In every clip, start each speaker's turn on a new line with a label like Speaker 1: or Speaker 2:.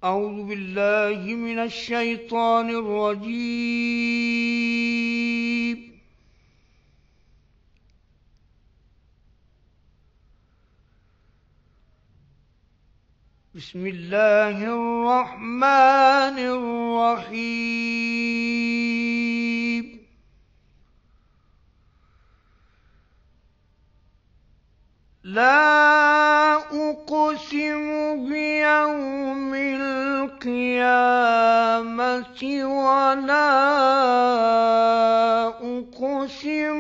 Speaker 1: أعوذ بالله من الشيطان الرجيم. بسم الله الرحمن الرحيم. لا أقسم بيوم القيامة ولا أقسم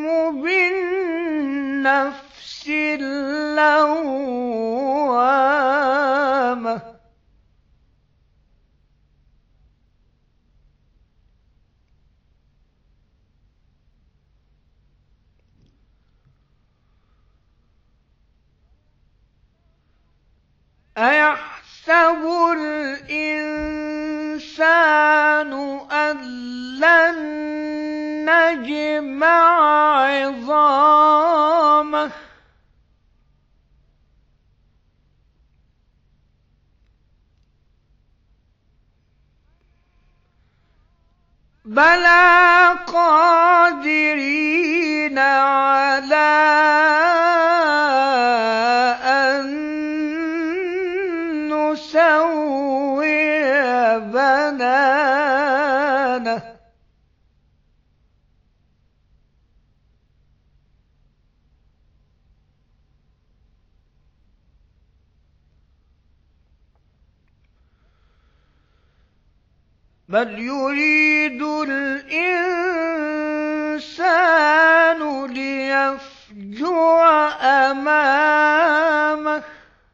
Speaker 1: بالنفس اللوامة. أيحسب الإنسان أن لن نجمع عظامه بلى قادرين على نسوي بنانه. بل يريد الإنسان ليفجر أمامه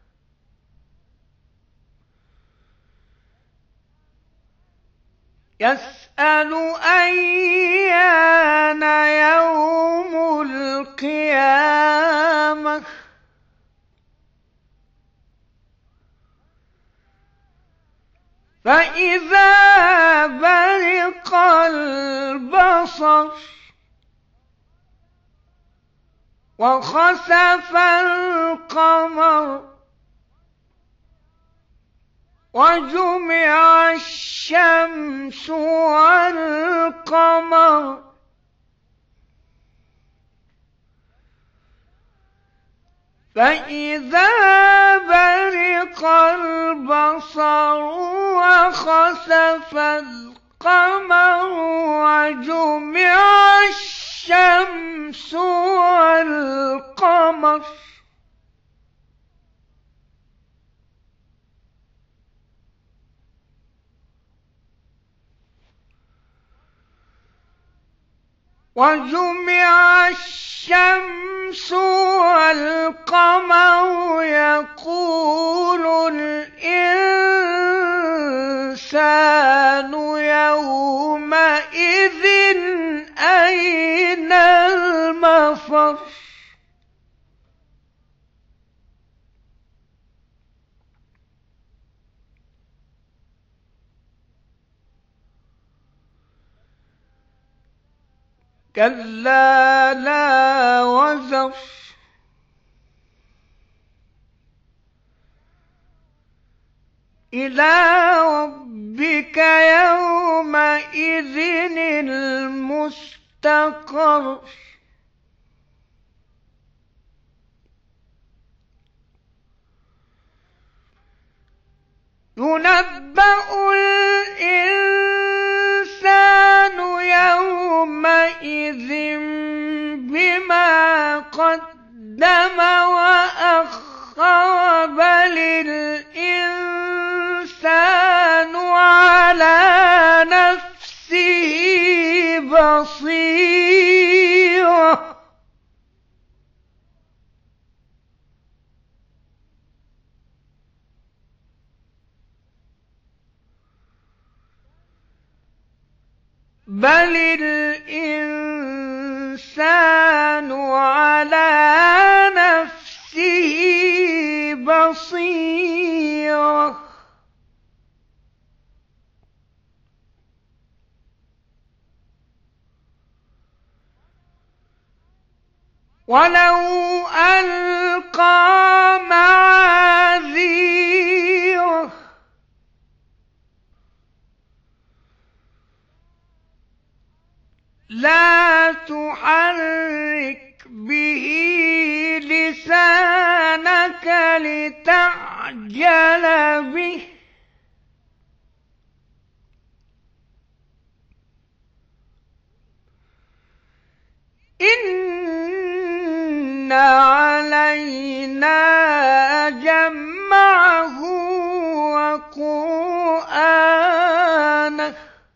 Speaker 1: يسأل أيان يوم القيامة فإذا برق البصر وخسف القمر وجمع الشمس والقمر فإذا برق البصر وخسف القمر وجمع الشمس والقمر يقول الإنسان يومئذ أين المفر. كلا لا وزر إلى ربك يومئذ المستقر. ينبأ الإنسان يومئذ بما قدم وأخر بل الإنسان على نفسه بصيرة. بل الإنسان على نفسه بصيرة. ولو ألقى معاذيره عجل به إن علينا جمعه وقرآنه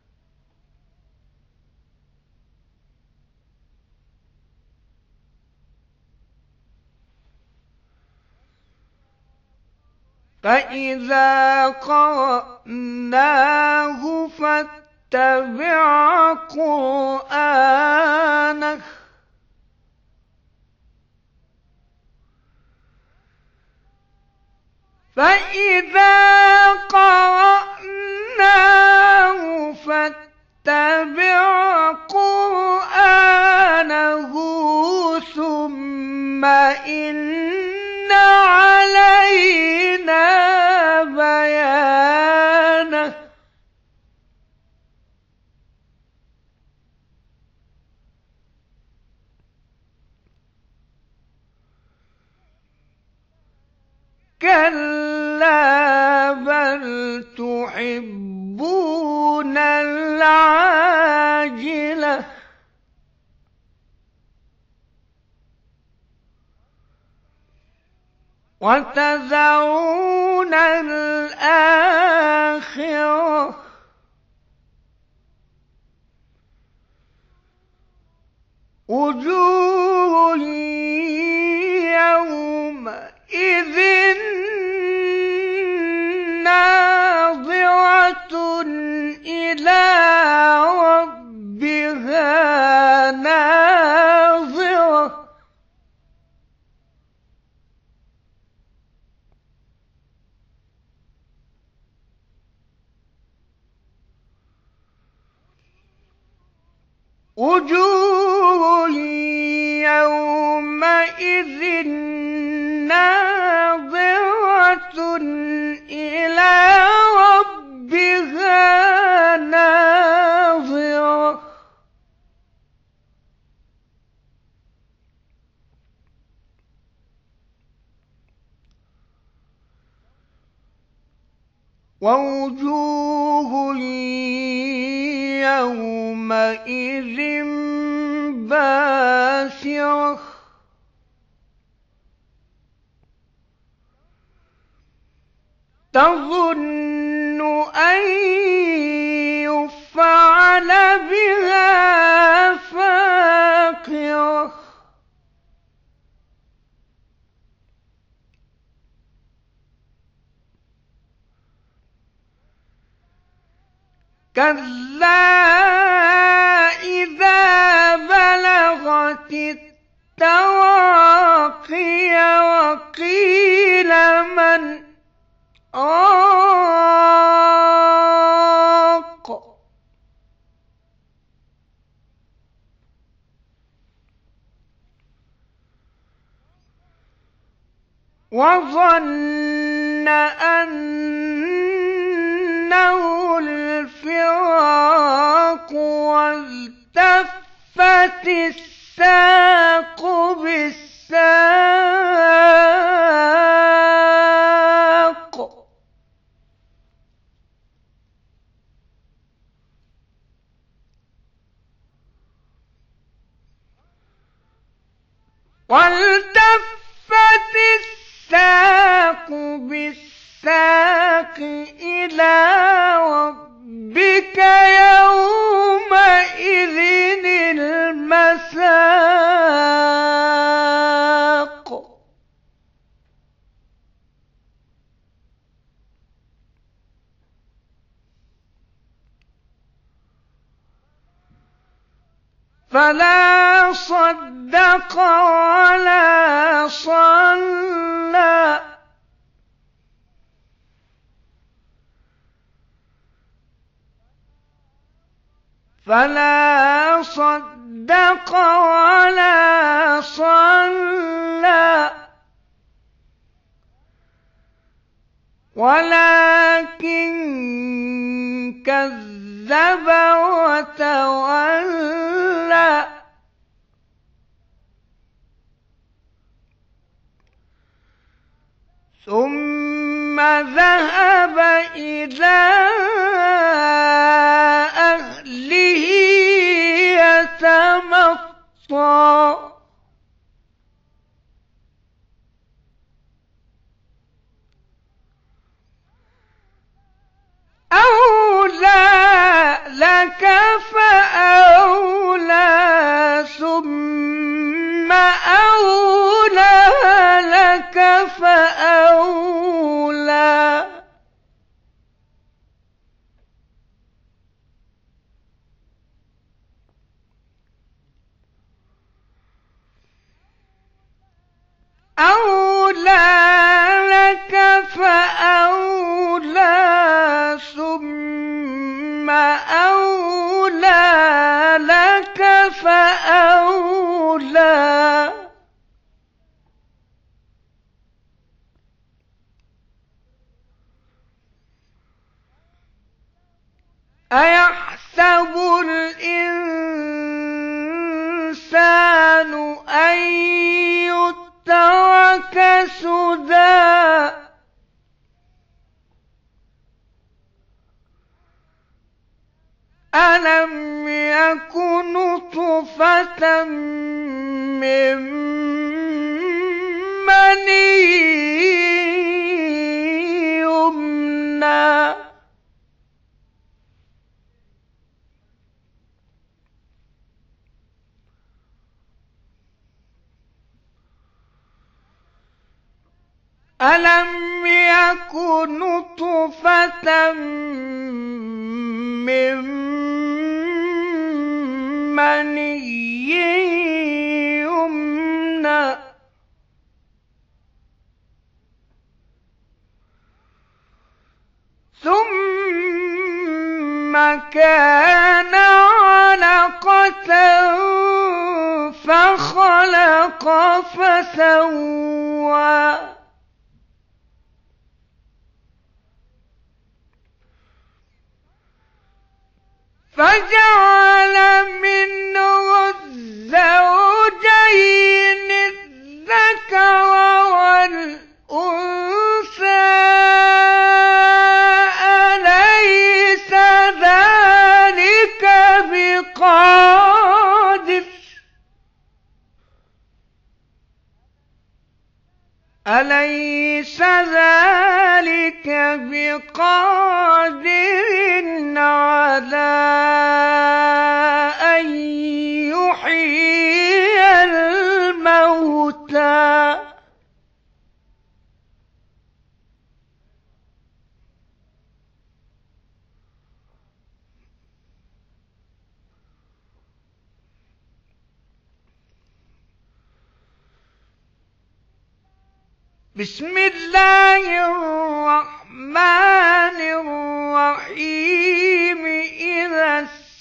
Speaker 1: فإذا قرأناه فاتبع قرآنه فإذا قرأناه فاتبع قرآنه ثم إن علينا بيانه كلا بل تحبون العاجلة وتذرون الآخرة وجوه يومئذ ناظرة إلى ربها ناظرة وجوه يومئذ ناظرة إلى ربها ناظرة ووجوه يومئذ باسرة تظن أن يفعل بها فاقرة كلا إذا بلغت التراقي وقيل من راق وظن أنه الفراق والتفت الساق بالساق والتفت الساق بالساق إلى ربك يومئذ المساق فلا صدق ولا صلى فلا صدق ولا صلى ولكن كذب وتولى ثم فذهب إلى أهله يتمطى أولى لك فأولى ثم أولى لك فأولى أولى لك فأولى ثم أولى لك فأولى أيحسب الإنسان أن يترك سدى ألم يك نطفة من مني يمنى ألم يك نطفة من مني يمنى ثم كان علقة فخلق فسوى فجعل منه الزوجين الذكر والأنثى أليس ذلك بقادر أليس ذلك بقادر على أن يحيي الموتى بسم الله الرحمن الرحيم إذا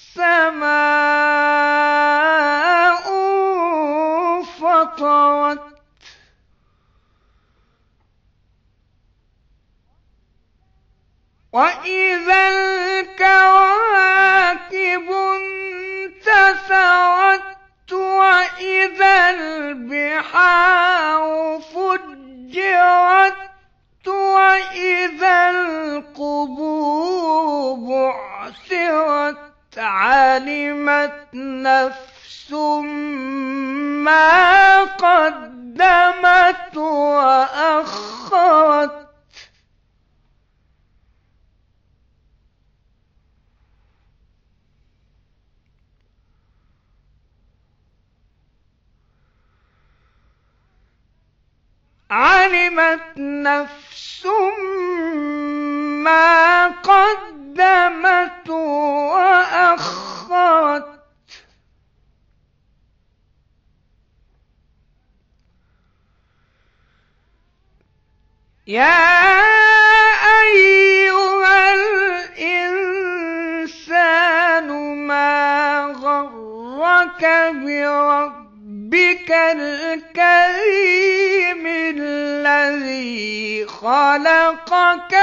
Speaker 1: السماء انفطرت وإذا الكواكب انتثرت وإذا البحار فجرت وإذا القبور بعثرت علمت نفس ما قدمت وأخرت علمت نفس ما قدمت وأخرت يا أيها الإنسان ما غرك بربك الكريم الذي خلقك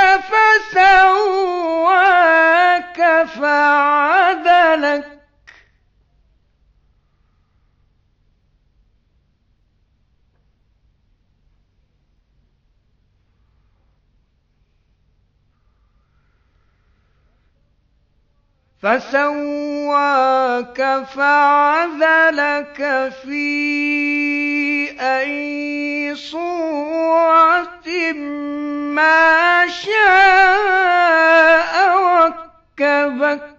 Speaker 1: فسواك فعدلك فسواك فعدلك في أي صورة ما شاء ركبك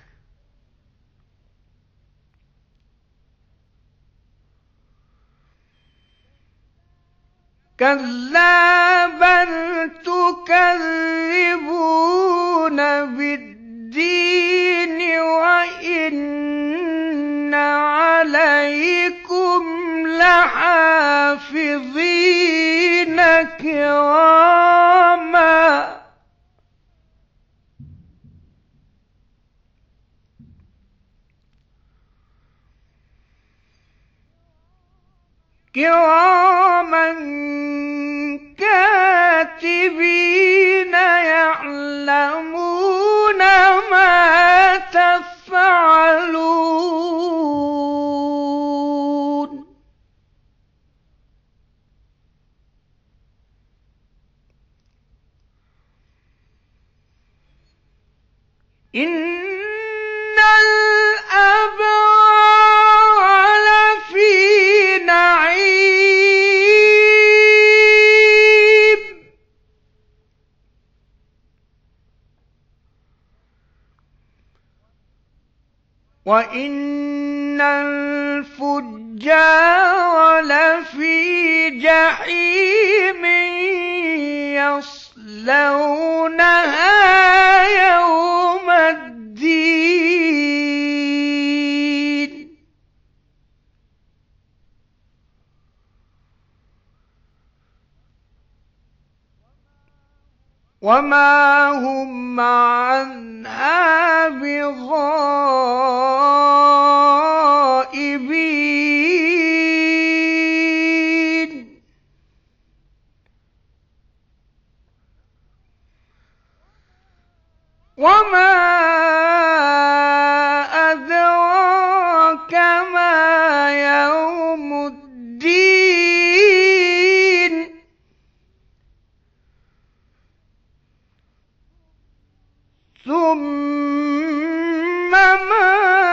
Speaker 1: كلا بل تكذبون بالدين وإن عليكم لحافظين كراما كاتبين يعلمون ما تفعلون إن الأبرار لفي نعيم وإن الفجار لفي جحيم يصلونها يوم الدين وما هم عنها بغائبين وما أدراك ما يوم الدين ثم ما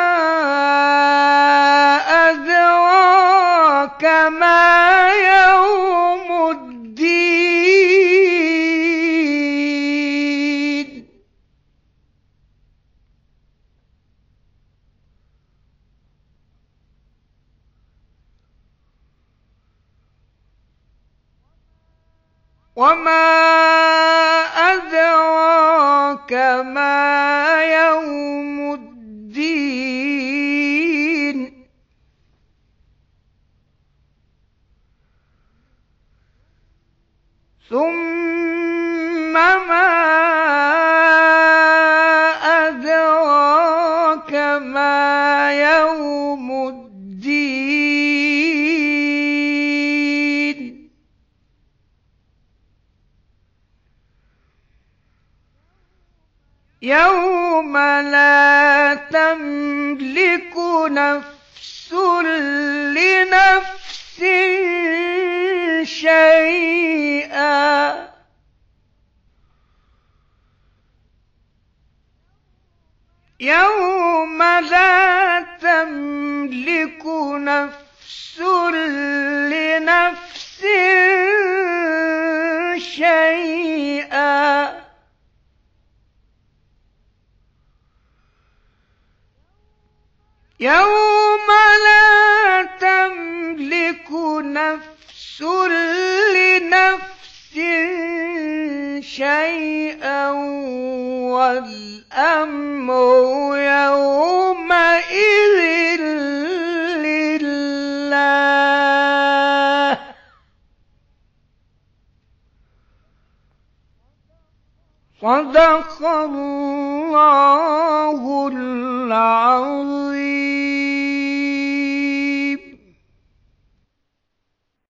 Speaker 1: أدراك ما يوم الدين وما أدراك ما يوم الدين ثم ما أدراك ما يوم الدين يوم لا تملك نفس لنفس شيئا يوم لا تملك نفس لنفس شيئا يوم لا تملك نفس لنفس شيئا والأمر يومئذ لله صدق الله العظيم.